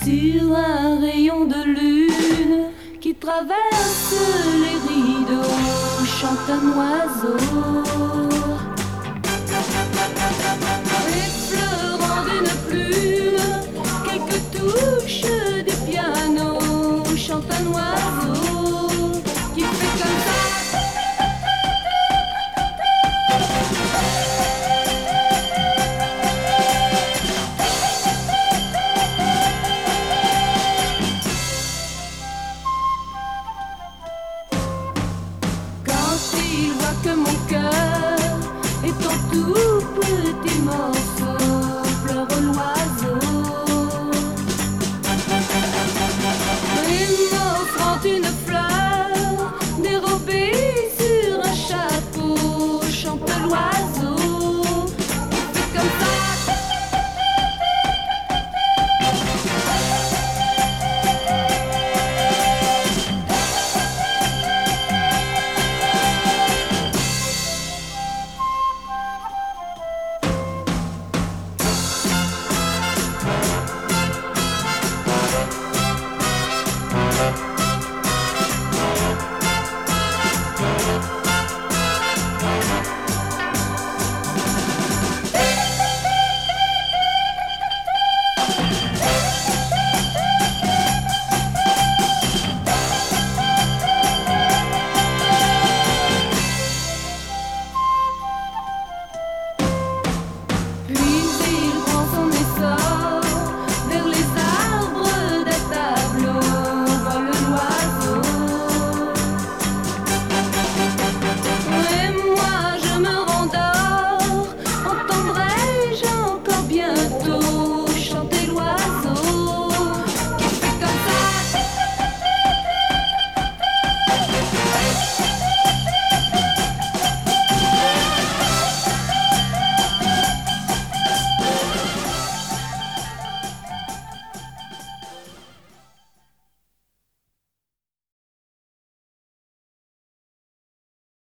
Sur un rayon de lune qui traverse les rideaux, chante un oiseau. Effleurant d'une plume quelques touches du piano, chante un oiseau qui fait comme ça. Que mon cœur est en tout petit morceau.